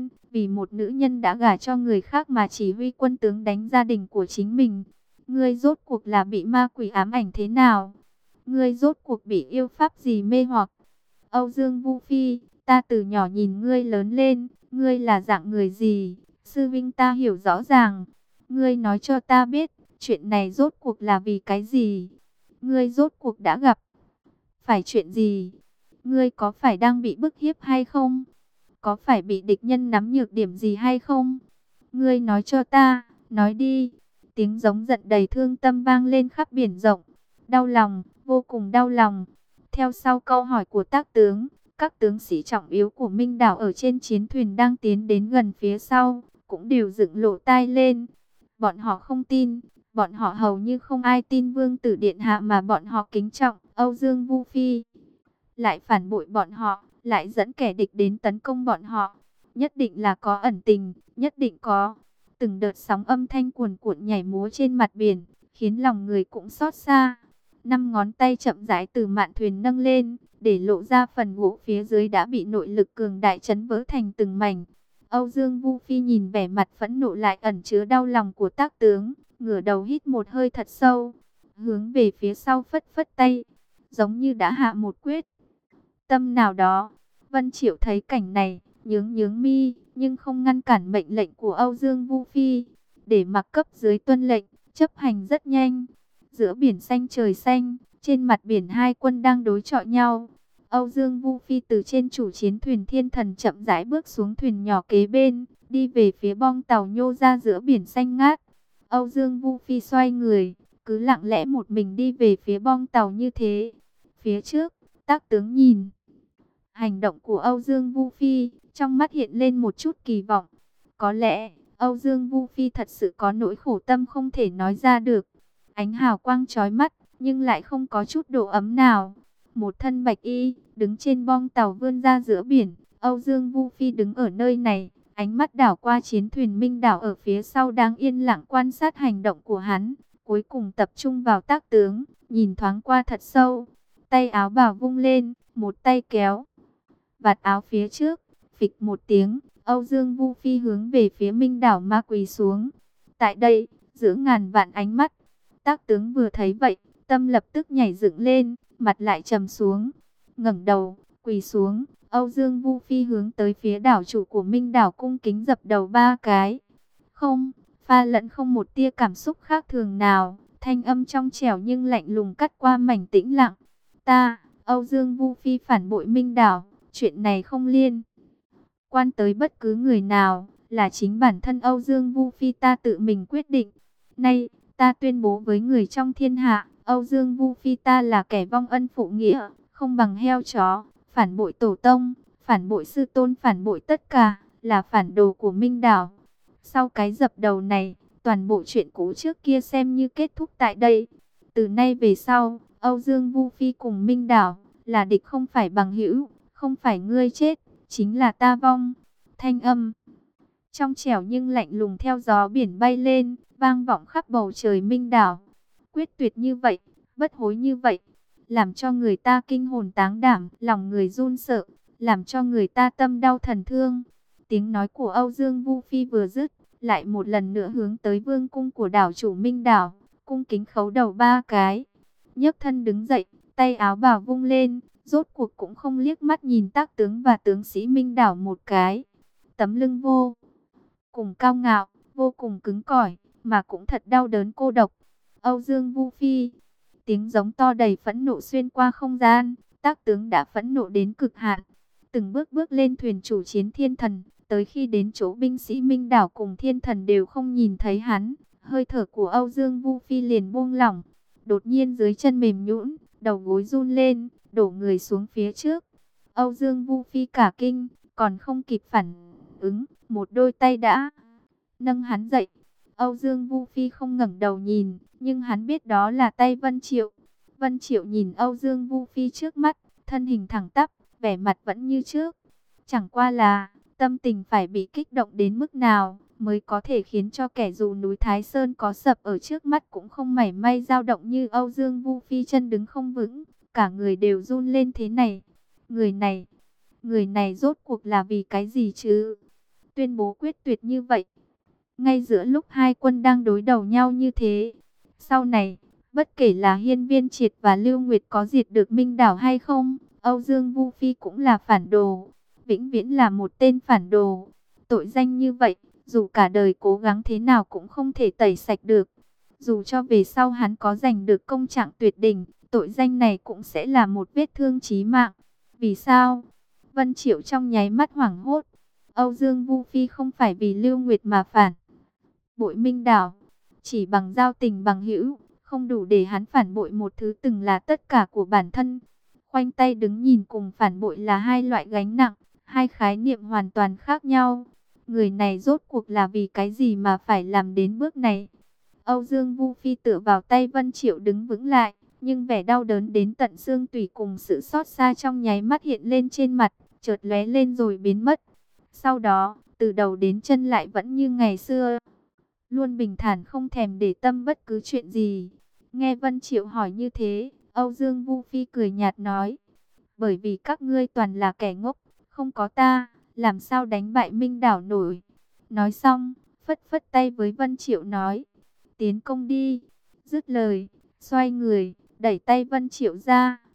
nữ nhân đã gả cho người khác mà chỉ huy quân tướng đánh gia đình của chính mình. Ngươi rốt cuộc là bị ma quỷ ám ảnh thế nào? Ngươi rốt cuộc bị yêu pháp gì mê hoặc? Âu Dương Vu Phi, ta từ nhỏ nhìn ngươi lớn lên, ngươi là dạng người gì? Sư vinh ta hiểu rõ ràng. Ngươi nói cho ta biết, chuyện này rốt cuộc là vì cái gì? Ngươi rốt cuộc đã gặp phải chuyện gì? Ngươi có phải đang bị bức hiếp hay không? Có phải bị địch nhân nắm nhược điểm gì hay không? Ngươi nói cho ta, nói đi. Tiếng giống giận đầy thương tâm vang lên khắp biển rộng. Đau lòng, vô cùng đau lòng. Theo sau câu hỏi của tác tướng, các tướng sĩ trọng yếu của Minh Đảo ở trên chiến thuyền đang tiến đến gần phía sau, cũng đều dựng lỗ tai lên. Bọn họ không tin, bọn họ hầu như không ai tin Vương tử điện hạ mà bọn họ kính trọng, Âu Dương Vu Phi lại phản bội bọn họ, lại dẫn kẻ địch đến tấn công bọn họ. Nhất định là có ẩn tình, nhất định có. Từng đợt sóng âm thanh cuồn cuộn nhảy múa trên mặt biển, khiến lòng người cũng xót xa. 5 ngón tay chậm rãi từ mạn thuyền nâng lên, để lộ ra phần gỗ phía dưới đã bị nội lực cường đại chấn vỡ thành từng mảnh. Âu Dương Vu Phi nhìn vẻ mặt phẫn nộ lại ẩn chứa đau lòng của tác tướng, ngửa đầu hít một hơi thật sâu, hướng về phía sau phất phất tay. giống như đã hạ một quyết tâm nào đó. Vân Triệu thấy cảnh này, nhướng nhướng mi, nhưng không ngăn cản mệnh lệnh của Âu Dương Vu Phi, để mặc cấp dưới tuân lệnh, chấp hành rất nhanh. Giữa biển xanh trời xanh, trên mặt biển hai quân đang đối chọi nhau. Âu Dương Vu Phi từ trên chủ chiến thuyền Thiên Thần chậm rãi bước xuống thuyền nhỏ kế bên, đi về phía bong tàu nhô ra giữa biển xanh ngát. Âu Dương Vu Phi xoay người, cứ lặng lẽ một mình đi về phía bong tàu như thế. Phía trước, Tác tướng nhìn hành động của Âu Dương Vu Phi, trong mắt hiện lên một chút kỳ vọng. Có lẽ, Âu Dương Vu Phi thật sự có nỗi khổ tâm không thể nói ra được. Ánh hào quang chói mắt, nhưng lại không có chút độ ấm nào. Một thân bạch y, đứng trên bong tàu vươn ra giữa biển. Âu Dương Vu Phi đứng ở nơi này, ánh mắt đảo qua chiến thuyền Minh đảo ở phía sau đang yên lặng quan sát hành động của hắn. Cuối cùng tập trung vào Tác tướng, nhìn thoáng qua thật sâu. Tay áo bào vung lên, một tay kéo vạt áo phía trước, phịch một tiếng, Âu Dương Vu Phi hướng về phía Minh đảo ma quỳ xuống. Tại đây, giữa ngàn vạn ánh mắt, Tác tướng vừa thấy vậy, tâm lập tức nhảy dựng lên, mặt lại trầm xuống, ngẩng đầu, quỳ xuống. Âu Dương Vu Phi hướng tới phía đảo chủ của Minh đảo cung kính dập đầu 3 cái. Không, pha lẫn không một tia cảm xúc khác thường nào, thanh âm trong trẻo nhưng lạnh lùng cắt qua mảnh tĩnh lặng. Ta, Âu Dương Vu Phi phản bội Minh đảo, chuyện này không liên quan tới bất cứ người nào, là chính bản thân Âu Dương Vu Phi ta tự mình quyết định. Nay, ta tuyên bố với người trong thiên hạ, Âu Dương Vu Phi ta là kẻ vong ân phụ nghĩa, không bằng heo chó, phản bội tổ tông, phản bội sư tôn, phản bội tất cả, là phản đồ của Minh đảo. Sau cái dập đầu này, toàn bộ chuyện cũ trước kia xem như kết thúc tại đây. Từ nay về sau, Âu Dương Vu Phi cùng Minh đảo là địch không phải bằng hữu, không phải ngươi chết, chính là ta vong. Thanh âm trong trẻo nhưng lạnh lùng theo gió biển bay lên, vang vọng khắp bầu trời Minh đảo. Quyết tuyệt như vậy, bất hối như vậy, làm cho người ta kinh hồn táng đảm, lòng người run sợ, làm cho người ta tâm đau thần thương. Tiếng nói của Âu Dương Vu Phi vừa dứt, lại một lần nữa hướng tới vương cung của đảo chủ Minh đảo, cung kính khấu đầu 3 cái, nhấc thân đứng dậy, tay áo bào vung lên, rốt cuộc cũng không liếc mắt nhìn Tác tướng và tướng sĩ Minh đảo một cái. Tấm lưng vô cùng cao ngạo, vô cùng cứng cỏi, mà cũng thật đau đớn cô độc. Âu Dương Vu Phi, tiếng giống to đầy phẫn nộ xuyên qua không gian. Tác tướng đã phẫn nộ đến cực hạn, từng bước bước lên thuyền chủ chiến Thiên Thần, tới khi đến chỗ binh sĩ Minh đảo cùng Thiên Thần đều không nhìn thấy hắn, hơi thở của Âu Dương Vu Phi liền buông lỏng. Đột nhiên dưới chân mềm nhũn, đầu gối run lên, đổ người xuống phía trước. Âu Dương Vu Phi cả kinh, còn không kịp phản ứng, một đôi tay đã nâng hắn dậy. Âu Dương Vu Phi không ngẩng đầu nhìn, nhưng hắn biết đó là tay Vân Triệu. Vân Triệu nhìn Âu Dương Vu Phi trước mắt, thân hình thẳng tắp, vẻ mặt vẫn như trước. Chẳng qua là, tâm tình phải bị kích động đến mức nào, mới có thể khiến cho kẻ dù núi Thái Sơn có sập ở trước mắt cũng không mảy may dao động như Âu Dương Vu Phi chân đứng không vững, cả người đều run lên thế này. Người này rốt cuộc là vì cái gì chứ? Tuyên bố quyết tuyệt như vậy, ngay giữa lúc hai quân đang đối đầu nhau như thế. Sau này, bất kể là Hiên Viên Triệt và Lưu Nguyệt có diệt được Minh đảo hay không, Âu Dương Vu Phi cũng là phản đồ, vĩnh viễn là một tên phản đồ. Tội danh như vậy, dù cả đời cố gắng thế nào cũng không thể tẩy sạch được. Dù cho về sau hắn có giành được công trạng tuyệt đỉnh, tội danh này cũng sẽ là một vết thương chí mạng. Vì sao? Vân Triệu trong nháy mắt hoảng hốt. Âu Dương Vu Phi không phải vì Lưu Nguyệt mà phản bội Minh đảo, chỉ bằng giao tình bằng hữu, không đủ để hắn phản bội một thứ từng là tất cả của bản thân. Khoanh tay đứng nhìn cùng phản bội là hai loại gánh nặng, hai khái niệm hoàn toàn khác nhau. Người này rốt cuộc là vì cái gì mà phải làm đến bước này? Âu Dương Vu Phi tựa vào tay Vân Triệu đứng vững lại, nhưng vẻ đau đớn đến tận xương tủy cùng sự xót xa trong nháy mắt hiện lên trên mặt, chợt lóe lên rồi biến mất. Sau đó, từ đầu đến chân lại vẫn như ngày xưa, luôn bình thản không thèm để tâm bất cứ chuyện gì. Nghe Vân Triệu hỏi như thế, Âu Dương Vu Phi cười nhạt nói, bởi vì các ngươi toàn là kẻ ngốc, không có ta, làm sao đánh bại Minh đảo nổi. Nói xong, phất phất tay với Vân Triệu nói, tiến công đi. Dứt lời, xoay người, đẩy tay Vân Triệu ra,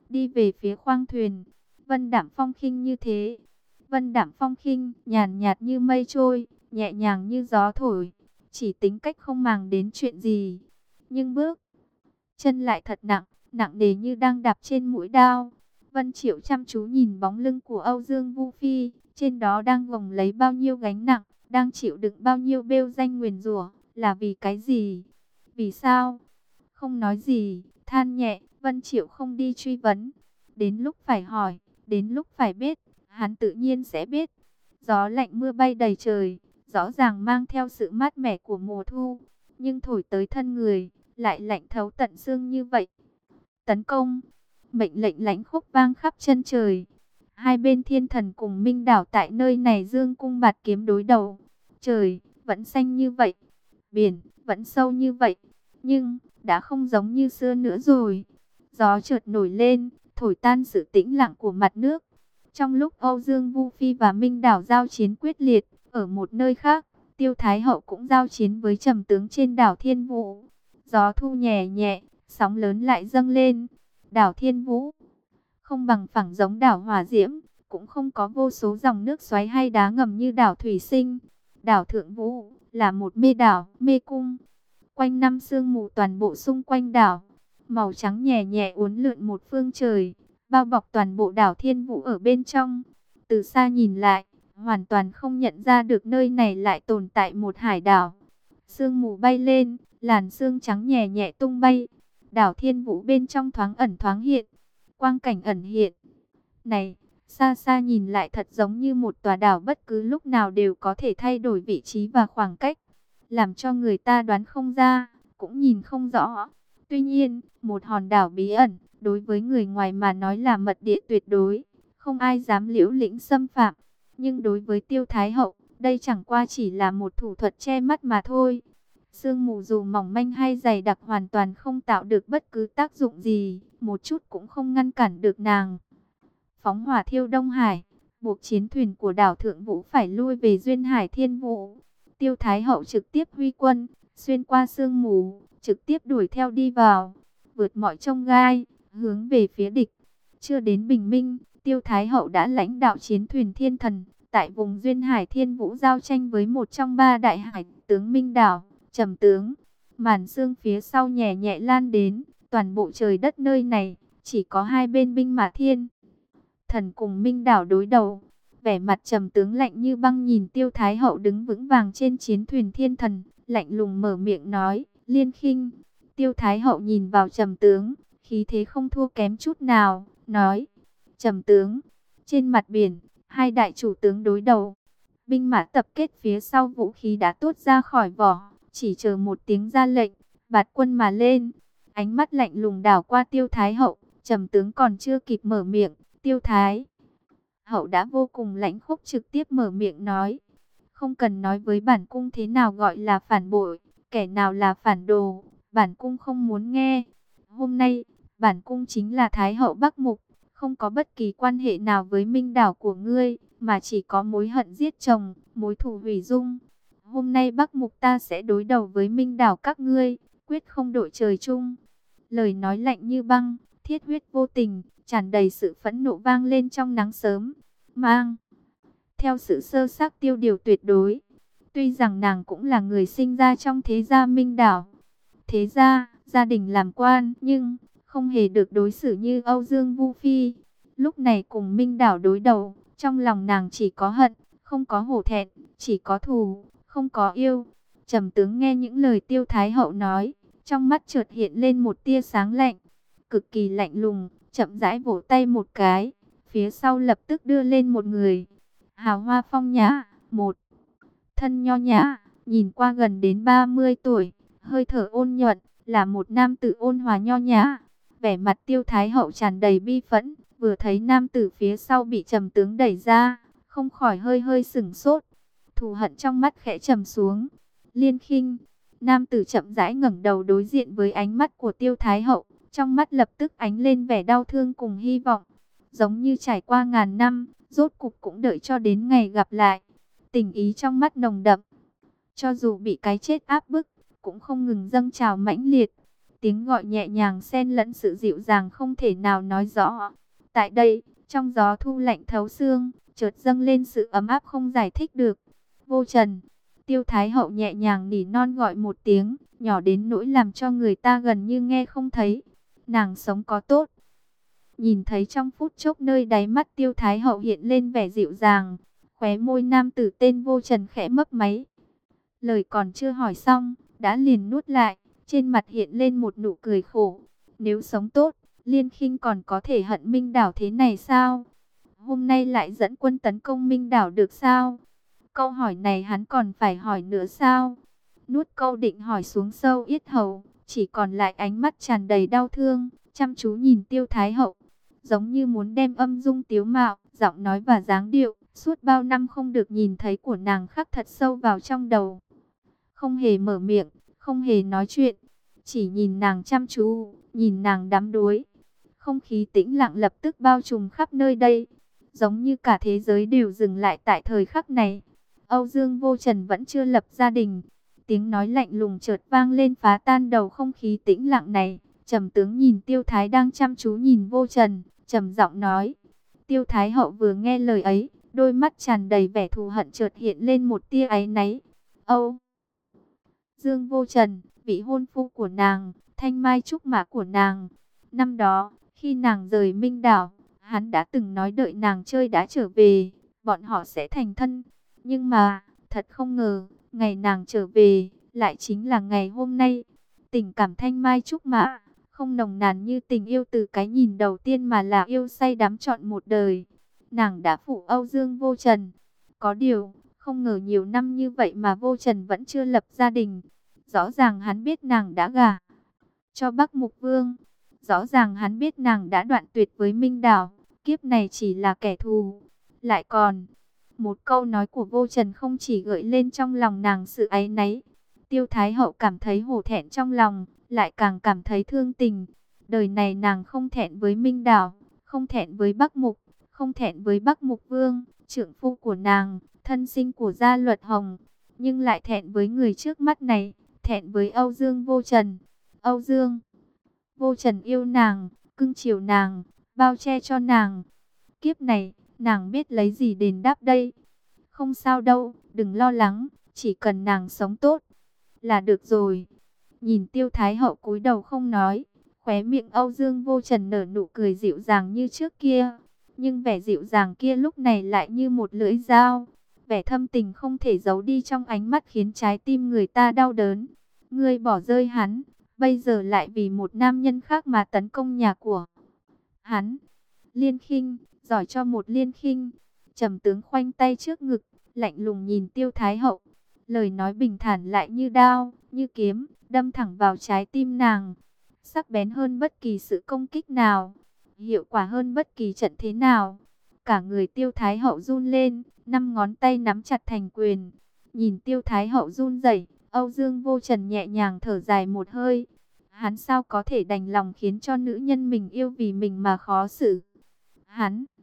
đi về phía khoang thuyền. Vân Đạm Phong khinh như thế. Vân Đạm Phong khinh, nhàn nhạt như mây trôi, nhẹ nhàng như gió thổi, chỉ tính cách không màng đến chuyện gì. Nhưng bước chân lại thật nặng, nặng nề như đang đạp trên mũi đao. Vân Triệu chăm chú nhìn bóng lưng của Âu Dương Vu Phi, trên đó đang gồng lấy bao nhiêu gánh nặng, đang chịu đựng bao nhiêu bêu danh nguyền rủa, là vì cái gì? Vì sao? Không nói gì, than nhẹ, Vân Triệu không đi truy vấn. Đến lúc phải hỏi, đến lúc phải biết, hắn tự nhiên sẽ biết. Gió lạnh mưa bay đầy trời, rõ ràng mang theo sự mát mẻ của mùa thu, nhưng thổi tới thân người, lại lạnh thấu tận xương như vậy. Tấn công, mệnh lệnh lãnh khốc vang khắp chân trời. Hai bên thiên thần cùng Minh Đảo tại nơi này dương cung bạt kiếm đối đầu. Trời vẫn xanh như vậy, biển vẫn sâu như vậy, nhưng đã không giống như xưa nữa rồi. Gió chợt nổi lên, thổi tan sự tĩnh lặng của mặt nước. Trong lúc Âu Dương Vu Phi và Minh Đảo giao chiến quyết liệt, ở một nơi khác, Tiêu Thái Hậu cũng giao chiến với Trầm tướng trên đảo Thiên Vũ. Gió thu nhẹ nhẹ, sóng lớn lại dâng lên. Đảo Thiên Vũ không bằng phẳng giống đảo Hỏa Diễm, cũng không có vô số dòng nước xoáy hay đá ngầm như đảo Thủy Sinh. Đảo Thượng Vũ là một mê đảo, mê cung. Quanh năm sương mù toàn bộ xung quanh đảo, màu trắng nhẹ nhẹ uốn lượn một phương trời, bao bọc toàn bộ đảo Thiên Vũ ở bên trong. Từ xa nhìn lại, hoàn toàn không nhận ra được nơi này lại tồn tại một hải đảo. Sương mù bay lên, làn sương trắng nhẹ nhẹ tung bay. Đảo Thiên Vũ bên trong thoáng ẩn thoáng hiện, quang cảnh ẩn hiện. Này, xa xa nhìn lại thật giống như một tòa đảo bất cứ lúc nào đều có thể thay đổi vị trí và khoảng cách, làm cho người ta đoán không ra, cũng nhìn không rõ. Tuy nhiên, một hòn đảo bí ẩn, đối với người ngoài mà nói là mật địa tuyệt đối, không ai dám liễu lĩnh xâm phạm. Nhưng đối với Tiêu Thái Hậu, đây chẳng qua chỉ là một thủ thuật che mắt mà thôi. Sương mù dù mỏng manh hay dày đặc hoàn toàn không tạo được bất cứ tác dụng gì, một chút cũng không ngăn cản được nàng. Phóng hỏa thiêu Đông Hải, buộc chiến thuyền của đảo Thượng Vũ phải lui về duyên hải Thiên Vũ. Tiêu Thái Hậu trực tiếp huy quân, xuyên qua sương mù, trực tiếp đuổi theo đi vào, vượt mọi chông gai, hướng về phía địch. Chưa đến bình minh, Tiêu Thái Hậu đã lãnh đạo chiến thuyền thiên thần, tại vùng duyên hải Thiên Vũ giao tranh với một trong ba đại hải tướng Minh Đảo, Trầm tướng. Màn sương phía sau nhẹ nhẹ lan đến, toàn bộ trời đất nơi này, chỉ có hai bên binh mã thiên thần cùng Minh Đảo đối đầu. Vẻ mặt Trầm tướng lạnh như băng nhìn Tiêu Thái Hậu đứng vững vàng trên chiến thuyền thiên thần, lạnh lùng mở miệng nói, Liên Khinh. Tiêu Thái Hậu nhìn vào Trầm tướng, khí thế không thua kém chút nào, nói, Trầm tướng, trên mặt biển, hai đại chủ tướng đối đầu. Binh mã tập kết phía sau vũ khí đã tuốt ra khỏi vỏ, chỉ chờ một tiếng ra lệnh, bạt quân mà lên. Ánh mắt lạnh lùng đảo qua Tiêu Thái Hậu, Trầm tướng còn chưa kịp mở miệng, Tiêu Thái Hậu đã vô cùng lãnh khốc trực tiếp mở miệng nói, không cần nói với bản cung thế nào gọi là phản bội, kẻ nào là phản đồ, bản cung không muốn nghe. Hôm nay, bản cung chính là Thái Hậu Bắc Mục, không có bất kỳ quan hệ nào với Minh Đảo của ngươi, mà chỉ có mối hận giết chồng, mối thù hủy dung. Hôm nay Bắc Mục ta sẽ đối đầu với Minh Đảo các ngươi, quyết không đội trời chung. Lời nói lạnh như băng, thiết huyết vô tình, tràn đầy sự phẫn nộ vang lên trong nắng sớm, mang theo sự sơ xác tiêu điều tuyệt đối. Tuy rằng nàng cũng là người sinh ra trong thế gia Minh Đảo, thế gia, gia đình làm quan, nhưng không hề được đối xử như Âu Dương Vu Phi. Lúc này cùng Minh Đảo đối đầu, trong lòng nàng chỉ có hận, không có hổ thẹn, chỉ có thù, không có yêu. Trầm tướng nghe những lời Tiêu Thái Hậu nói, trong mắt chợt hiện lên một tia sáng lạnh, cực kỳ lạnh lùng, chậm rãi vỗ tay một cái, phía sau lập tức đưa lên một người, hào hoa phong nhã, một thân nho nhã, nhìn qua gần đến 30 tuổi, hơi thở ôn nhuận, là một nam tử ôn hòa nho nhã. Vẻ mặt Tiêu Thái Hậu tràn đầy bi phẫn, vừa thấy nam tử phía sau bị Trầm tướng đẩy ra, không khỏi hơi hơi sửng sốt, thù hận trong mắt khẽ trầm xuống. Liên Khinh, nam tử chậm rãi ngẩng đầu đối diện với ánh mắt của Tiêu Thái Hậu, trong mắt lập tức ánh lên vẻ đau thương cùng hy vọng, giống như trải qua ngàn năm, rốt cục cũng đợi cho đến ngày gặp lại. Tình ý trong mắt nồng đậm, cho dù bị cái chết áp bức, cũng không ngừng dâng trào mãnh liệt. tiếng gọi nhẹ nhàng xen lẫn sự dịu dàng không thể nào nói rõ. Tại đây, trong gió thu lạnh thấu xương, chợt dâng lên sự ấm áp không giải thích được. Vô Trần, Tiêu Thái Hậu nhẹ nhàng nỉ non gọi một tiếng, nhỏ đến nỗi làm cho người ta gần như nghe không thấy. Nàng sống có tốt. Nhìn thấy trong phút chốc nơi đáy mắt Tiêu Thái Hậu hiện lên vẻ dịu dàng, khóe môi nam tử tên Vô Trần khẽ mấp máy. Lời còn chưa hỏi xong, đã liền nuốt lại, trên mặt hiện lên một nụ cười khổ. Nếu sống tốt, Liên Khinh còn có thể hận Minh Đảo thế này sao? Hôm nay lại dẫn quân tấn công Minh Đảo được sao? Câu hỏi này hắn còn phải hỏi nữa sao? Nuốt câu định hỏi xuống sâu yết hầu, chỉ còn lại ánh mắt tràn đầy đau thương, chăm chú nhìn Tiêu Thái Hậu, giống như muốn đem âm dung tiếu mạo, giọng nói và dáng điệu suốt bao năm không được nhìn thấy của nàng khắc thật sâu vào trong đầu. Không hề mở miệng, không hề nói chuyện, chỉ nhìn nàng chăm chú, nhìn nàng đắm đuối. Không khí tĩnh lặng lập tức bao trùm khắp nơi đây, giống như cả thế giới đều dừng lại tại thời khắc này. Âu Dương Vô Trần vẫn chưa lập gia đình. Tiếng nói lạnh lùng chợt vang lên phá tan đầu không khí tĩnh lặng này. Trầm tướng nhìn Tiêu Thái đang chăm chú nhìn Vô Trần, trầm giọng nói. Tiêu Thái Hậu vừa nghe lời ấy, đôi mắt tràn đầy vẻ thù hận chợt hiện lên một tia áy náy. Âu Dương Vô Trần, vị hôn phu của nàng, thanh mai trúc mã của nàng. Năm đó, khi nàng rời Minh Đảo, hắn đã từng nói đợi nàng chơi đã trở về, bọn họ sẽ thành thân. Nhưng mà, thật không ngờ, ngày nàng trở về, lại chính là ngày hôm nay. Tình cảm thanh mai trúc mã, không nồng nàn như tình yêu từ cái nhìn đầu tiên mà là yêu say đắm trọn một đời. Nàng đã phụ Âu Dương Vô Trần. Có điều, không ngờ nhiều năm như vậy mà Vô Trần vẫn chưa lập gia đình. Rõ ràng hắn biết nàng đã gả cho Bắc Mục Vương. Rõ ràng hắn biết nàng đã đoạn tuyệt với Minh Đảo. Kiếp này chỉ là kẻ thù. Lại còn, một câu nói của Vô Trần không chỉ gợi lên trong lòng nàng sự áy náy. Tiêu Thái Hậu cảm thấy hổ thẹn trong lòng, lại càng cảm thấy thương tình. Đời này nàng không thẹn với Minh Đảo, không thẹn với Bắc Mục, không thẹn với Bắc Mục Vương, trượng phu của nàng, thân sinh của Gia Luật Hồng, nhưng lại thẹn với người trước mắt này, thẹn với Âu Dương Vô Trần. Âu Dương Vô Trần yêu nàng, cưng chiều nàng, bao che cho nàng. Kiếp này, nàng biết lấy gì đền đáp đây? Không sao đâu, đừng lo lắng, chỉ cần nàng sống tốt là được rồi. Nhìn Tiêu Thái Hậu cúi đầu không nói, khóe miệng Âu Dương Vô Trần nở nụ cười dịu dàng như trước kia. Nhưng vẻ dịu dàng kia lúc này lại như một lưỡi dao. Vẻ thâm tình không thể giấu đi trong ánh mắt khiến trái tim người ta đau đớn. Ngươi bỏ rơi hắn, bây giờ lại vì một nam nhân khác mà tấn công nhà của hắn. Liên Khinh, giỏi cho một Liên Khinh. Trầm tướng khoanh tay trước ngực, lạnh lùng nhìn Tiêu Thái Hậu. Lời nói bình thản lại như đao, như kiếm, đâm thẳng vào trái tim nàng. Sắc bén hơn bất kỳ sự công kích nào, hiệu quả hơn bất kỳ trận thế nào. Cả người Tiêu Thái Hậu run lên, 5 ngón tay nắm chặt thành quyền. Nhìn Tiêu Thái Hậu run rẩy, Âu Dương Vô Trần nhẹ nhàng thở dài một hơi. Hắn sao có thể đành lòng khiến cho nữ nhân mình yêu vì mình mà khó xử. Hắn